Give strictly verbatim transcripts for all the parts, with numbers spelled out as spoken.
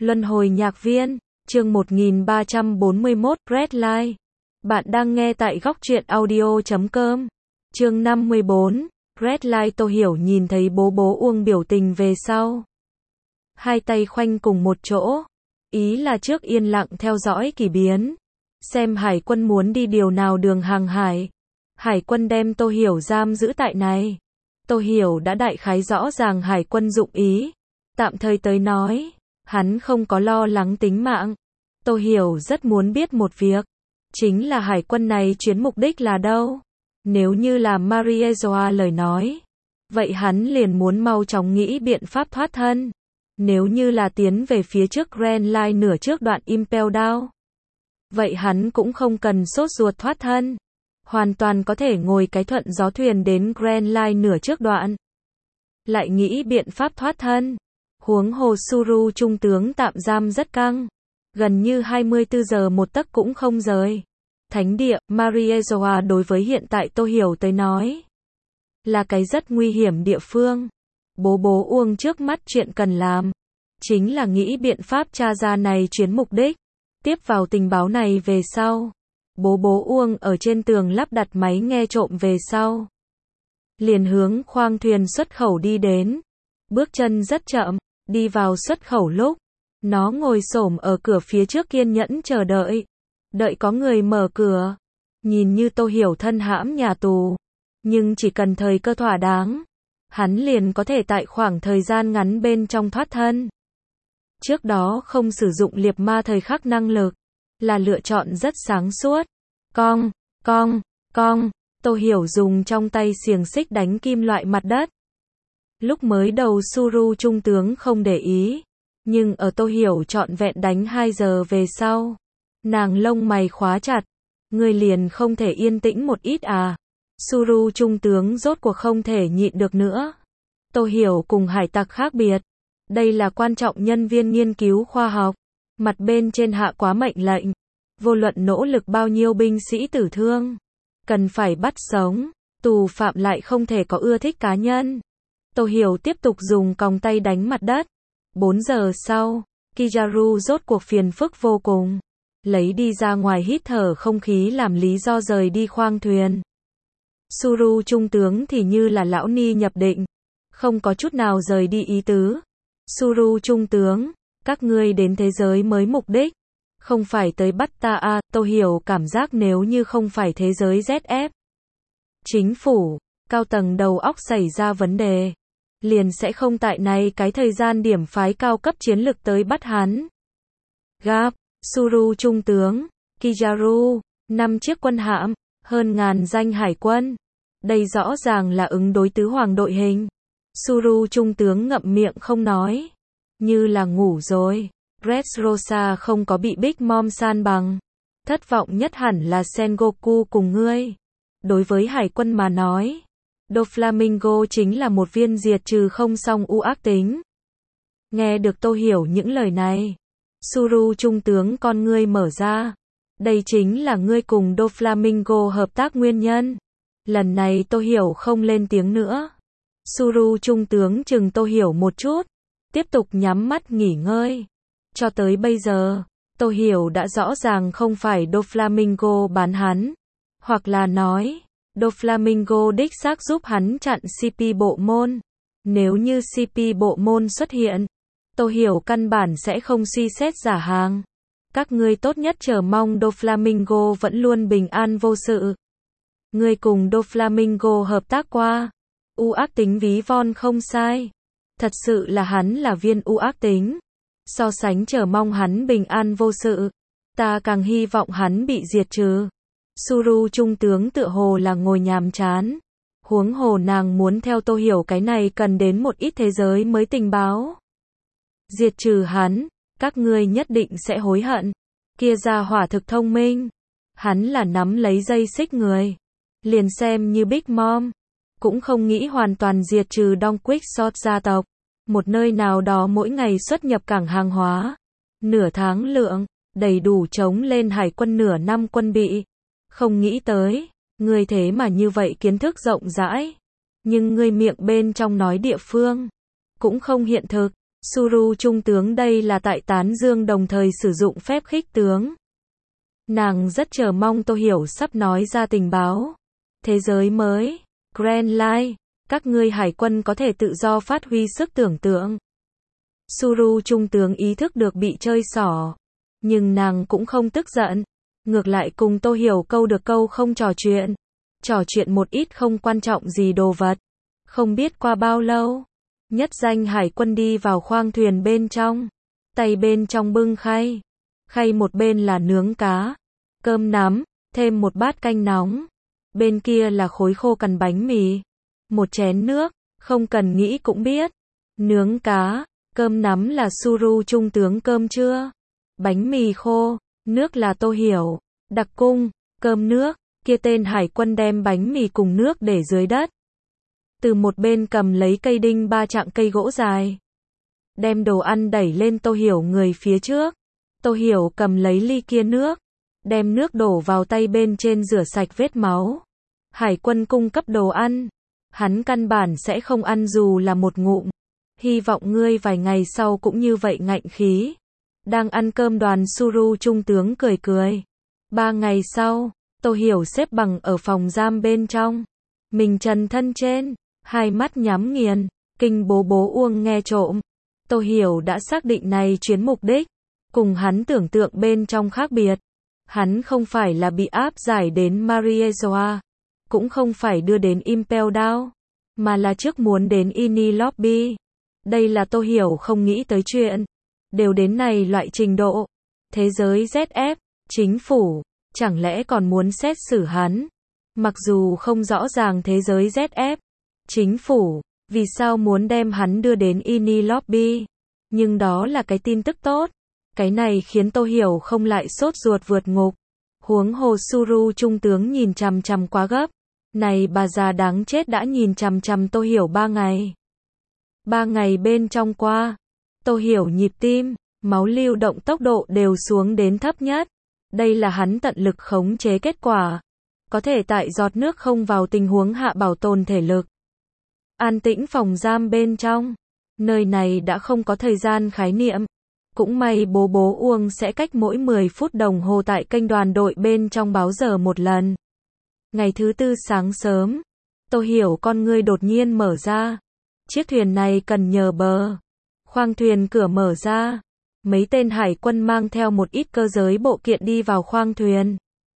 Luân hồi nhạc viên, chương một nghìn ba trăm bốn mươi mốt, Red Light. Bạn đang nghe tại góc truyện audio chấm com. Chương năm mươi bốn, Red Light. Tô Hiểu nhìn thấy bố bố Uông biểu tình về sau. Hai tay khoanh cùng một chỗ. Ý là trước yên lặng theo dõi kỳ biến. Xem Hải quân muốn đi điều nào đường hàng hải. Hải quân đem Tô Hiểu giam giữ tại này. Tô Hiểu đã đại khái rõ ràng Hải quân dụng ý. Tạm thời tới nói, hắn không có lo lắng tính mạng. Tô Hiểu rất muốn biết một việc. Chính là hải quân này chuyến mục đích là đâu? Nếu như là Mariejoa lời nói. Vậy hắn liền muốn mau chóng nghĩ biện pháp thoát thân. Nếu như là tiến về phía trước Grand Line nửa trước đoạn Impel Down. Vậy hắn cũng không cần sốt ruột thoát thân. Hoàn toàn có thể ngồi cái thuận gió thuyền đến Grand Line nửa trước đoạn. Lại nghĩ biện pháp thoát thân. Huống hồ Suru trung tướng tạm giam rất căng. Gần như hai mươi tư giờ một tấc cũng không rời. Thánh địa, Mariejoa đối với hiện tại Tô Hiểu tới nói. Là cái rất nguy hiểm địa phương. Bố bố Uông trước mắt chuyện cần làm. Chính là nghĩ biện pháp tra ra này chuyến mục đích. Tiếp vào tình báo này về sau. Bố bố Uông ở trên tường lắp đặt máy nghe trộm về sau. Liền hướng khoang thuyền xuất khẩu đi đến. Bước chân rất chậm. Đi vào xuất khẩu lúc, nó ngồi xổm ở cửa phía trước kiên nhẫn chờ đợi. Đợi có người mở cửa. Nhìn như Tô Hiểu thân hãm nhà tù. Nhưng chỉ cần thời cơ thỏa đáng, hắn liền có thể tại khoảng thời gian ngắn bên trong thoát thân. Trước đó không sử dụng liệp ma thời khắc năng lực, là lựa chọn rất sáng suốt. Cong, cong, cong, Tô Hiểu dùng trong tay xiềng xích đánh kim loại mặt đất. Lúc mới đầu Suru trung tướng không để ý, nhưng ở Tô Hiểu trọn vẹn đánh hai giờ về sau, nàng lông mày khóa chặt, người liền không thể yên tĩnh một ít à? Suru trung tướng rốt cuộc không thể nhịn được nữa. Tô Hiểu cùng hải tặc khác biệt, đây là quan trọng nhân viên nghiên cứu khoa học, mặt bên trên hạ quá mệnh lệnh, vô luận nỗ lực bao nhiêu binh sĩ tử thương, cần phải bắt sống, tù phạm lại không thể có ưa thích cá nhân. Tô Hiểu tiếp tục dùng còng tay đánh mặt đất. Bốn giờ sau, Kizaru rốt cuộc phiền phức vô cùng. Lấy đi ra ngoài hít thở không khí làm lý do rời đi khoang thuyền. Suru trung tướng thì như là lão ni nhập định. Không có chút nào rời đi ý tứ. Suru trung tướng, các ngươi đến thế giới mới mục đích. Không phải tới bắt ta à, Tô Hiểu cảm giác nếu như không phải thế giới dét ép. Chính phủ, cao tầng đầu óc xảy ra vấn đề. Liền sẽ không tại này cái thời gian điểm phái cao cấp chiến lực tới bắt hắn. Gap, Suru trung tướng, Kizaru, năm chiếc quân hạm, hơn ngàn danh hải quân. Đây rõ ràng là ứng đối tứ hoàng đội hình. Suru trung tướng ngậm miệng không nói. Như là ngủ rồi. Red Rosa không có bị Big Mom san bằng. Thất vọng nhất hẳn là Sengoku cùng ngươi. Đối với hải quân mà nói. Doflamingo chính là một viên diệt trừ không song u ác tính. Nghe được Tô Hiểu những lời này. Suru trung tướng con ngươi mở ra. Đây chính là ngươi cùng Doflamingo hợp tác nguyên nhân. Lần này Tô Hiểu không lên tiếng nữa. Suru trung tướng chừng Tô Hiểu một chút. Tiếp tục nhắm mắt nghỉ ngơi. Cho tới bây giờ, Tô Hiểu đã rõ ràng không phải Doflamingo bán hắn. Hoặc là nói, Doflamingo đích xác giúp hắn chặn xê pê bộ môn. Nếu như xê pê bộ môn xuất hiện, Tô Hiểu căn bản sẽ không suy xét giả hàng. Các ngươi tốt nhất chờ mong Doflamingo vẫn luôn bình an vô sự. Ngươi cùng Doflamingo hợp tác qua. U ác tính ví von không sai. Thật sự là hắn là viên u ác tính. So sánh chờ mong hắn bình an vô sự, ta càng hy vọng hắn bị diệt trừ. Suru trung tướng tựa hồ là ngồi nhàm chán. Huống hồ nàng muốn theo Tô Hiểu cái này cần đến một ít thế giới mới tình báo. Diệt trừ hắn, các ngươi nhất định sẽ hối hận. Kia ra hỏa thực thông minh. Hắn là nắm lấy dây xích người. Liền xem như Big Mom. Cũng không nghĩ hoàn toàn diệt trừ Don Quixote gia tộc. Một nơi nào đó mỗi ngày xuất nhập cảng hàng hóa. Nửa tháng lượng, đầy đủ chống lên hải quân nửa năm quân bị. Không nghĩ tới, ngươi thế mà như vậy kiến thức rộng rãi. Nhưng ngươi miệng bên trong nói địa phương. Cũng không hiện thực. Suru trung tướng đây là tại tán dương đồng thời sử dụng phép khích tướng. Nàng rất chờ mong Tô Hiểu sắp nói ra tình báo. Thế giới mới, Grand Line, các ngươi hải quân có thể tự do phát huy sức tưởng tượng. Suru trung tướng ý thức được bị chơi xỏ. Nhưng nàng cũng không tức giận. Ngược lại cùng Tô Hiểu câu được câu không trò chuyện. Trò chuyện một ít không quan trọng gì đồ vật. Không biết qua bao lâu. Nhất danh hải quân đi vào khoang thuyền bên trong. Tay bên trong bưng khay. Khay một bên là nướng cá, cơm nắm, thêm một bát canh nóng. Bên kia là khối khô cằn bánh mì. Một chén nước, không cần nghĩ cũng biết. Nướng cá, cơm nắm là Suru trung tướng cơm trưa. Bánh mì khô, nước là Tô Hiểu. Đặc cung, cơm nước, kia tên hải quân đem bánh mì cùng nước để dưới đất. Từ một bên cầm lấy cây đinh ba chặng cây gỗ dài. Đem đồ ăn đẩy lên Tô Hiểu người phía trước. Tô Hiểu cầm lấy ly kia nước. Đem nước đổ vào tay bên trên rửa sạch vết máu. Hải quân cung cấp đồ ăn. Hắn căn bản sẽ không ăn dù là một ngụm. Hy vọng ngươi vài ngày sau cũng như vậy ngạnh khí. Đang ăn cơm đoàn Suru trung tướng cười cười. Ba ngày sau, Tô Hiểu xếp bằng ở phòng giam bên trong. Mình trần thân trên, hai mắt nhắm nghiền, kinh bố bố uông nghe trộm. Tô Hiểu đã xác định này chuyến mục đích. Cùng hắn tưởng tượng bên trong khác biệt. Hắn không phải là bị áp giải đến Mariezoa. Cũng không phải đưa đến Impel Down. Mà là trước muốn đến Ini Lobby. Đây là Tô Hiểu không nghĩ tới chuyện. Đều đến này loại trình độ. Thế giới Z F, chính phủ, chẳng lẽ còn muốn xét xử hắn. Mặc dù không rõ ràng thế giới Z F, chính phủ, vì sao muốn đem hắn đưa đến Ini Lobby. Nhưng đó là cái tin tức tốt. Cái này khiến Tô Hiểu không lại sốt ruột vượt ngục. Huống hồ Suru trung tướng nhìn chằm chằm quá gấp. Này bà già đáng chết đã nhìn chằm chằm Tô Hiểu ba ngày. Ba ngày bên trong qua. Tô Hiểu nhịp tim, máu lưu động tốc độ đều xuống đến thấp nhất. Đây là hắn tận lực khống chế kết quả. Có thể tại giọt nước không vào tình huống hạ bảo tồn thể lực. An tĩnh phòng giam bên trong. Nơi này đã không có thời gian khái niệm. Cũng may bố bố Uông sẽ cách mỗi mười phút đồng hồ tại kênh đoàn đội bên trong báo giờ một lần. Ngày thứ tư sáng sớm, Tô Hiểu con ngươi đột nhiên mở ra. Chiếc thuyền này cần nhờ bờ. Khoang thuyền cửa mở ra. Mấy tên hải quân mang theo một ít cơ giới bộ kiện đi vào khoang thuyền.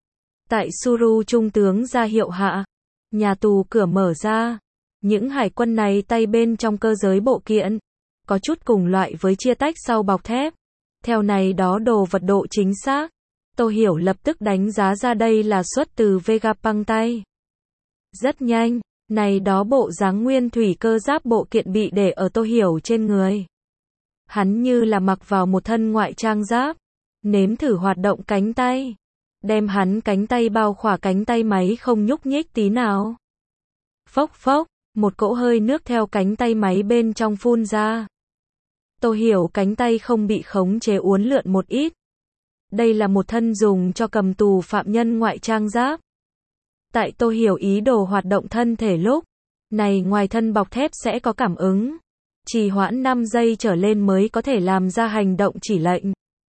Tại Suru trung tướng ra hiệu hạ. Nhà tù cửa mở ra. Những hải quân này tay bên trong cơ giới bộ kiện. Có chút cùng loại với chia tách sau bọc thép. Theo này đó đồ vật độ chính xác. Tô Hiểu lập tức đánh giá ra đây là xuất từ Vegapunk tay. Rất nhanh, này đó bộ dáng nguyên thủy cơ giáp bộ kiện bị để ở Tô Hiểu trên người. Hắn như là mặc vào một thân ngoại trang giáp. Nếm thử hoạt động cánh tay. Đem hắn cánh tay bao khỏa cánh tay máy không nhúc nhích tí nào. Phốc phốc, một cỗ hơi nước theo cánh tay máy bên trong phun ra. Tô Hiểu cánh tay không bị khống chế uốn lượn một ít. Đây là một thân dùng cho cầm tù phạm nhân ngoại trang giáp. Tại Tô Hiểu ý đồ hoạt động thân thể lúc này ngoài thân bọc thép sẽ có cảm ứng. Trì hoãn năm giây trở lên mới có thể làm ra hành động chỉ lệnh.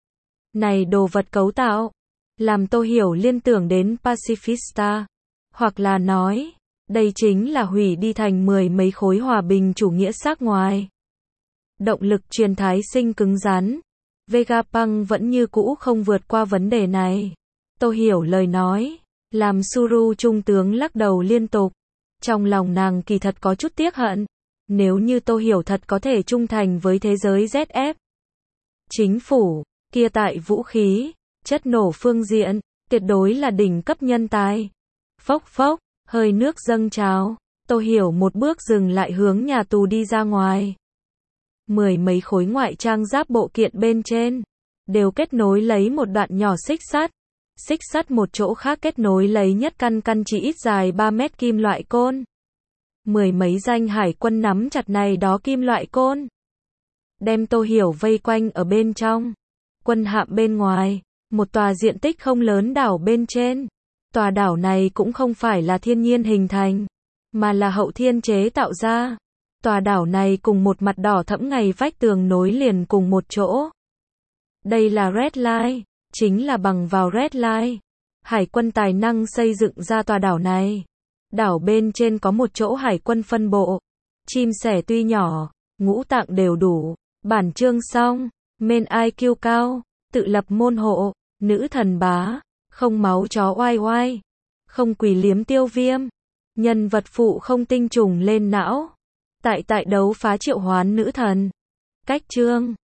Này đồ vật cấu tạo, làm Tô Hiểu liên tưởng đến Pacifista. Hoặc là nói, đây chính là hủy đi thành mười mấy khối hòa bình chủ nghĩa xác ngoài. Động lực truyền thái sinh cứng rắn. Vegapunk vẫn như cũ không vượt qua vấn đề này. Tô Hiểu lời nói, làm Suru trung tướng lắc đầu liên tục. Trong lòng nàng kỳ thật có chút tiếc hận. Nếu như Tô Hiểu thật có thể trung thành với thế giới Z F. Chính phủ, kia tại vũ khí, chất nổ phương diện, tuyệt đối là đỉnh cấp nhân tài. Phốc phốc, hơi nước dâng trào. Tô Hiểu một bước dừng lại hướng nhà tù đi ra ngoài. Mười mấy khối ngoại trang giáp bộ kiện bên trên đều kết nối lấy một đoạn nhỏ xích sắt. Xích sắt một chỗ khác kết nối lấy nhất căn căn chỉ ít dài ba mét kim loại côn. Mười mấy danh hải quân nắm chặt này đó kim loại côn. Đem Tô Hiểu vây quanh ở bên trong. Quân hạm bên ngoài, một tòa diện tích không lớn đảo bên trên. Tòa đảo này cũng không phải là thiên nhiên hình thành, mà là hậu thiên chế tạo ra. Tòa đảo này cùng một mặt đỏ thẫm ngày vách tường nối liền cùng một chỗ. Đây là Red Line, chính là bằng vào Red Line. Hải quân tài năng xây dựng ra tòa đảo này. Đảo bên trên có một chỗ hải quân phân bộ. Chim sẻ tuy nhỏ, ngũ tạng đều đủ. Bản chương xong. Men i kiu cao, tự lập môn hộ, nữ thần bá, không máu chó oai oai, không quỷ liếm tiêu viêm, nhân vật phụ không tinh trùng lên não. Tại tại đấu phá triệu hoán nữ thần. Cách chương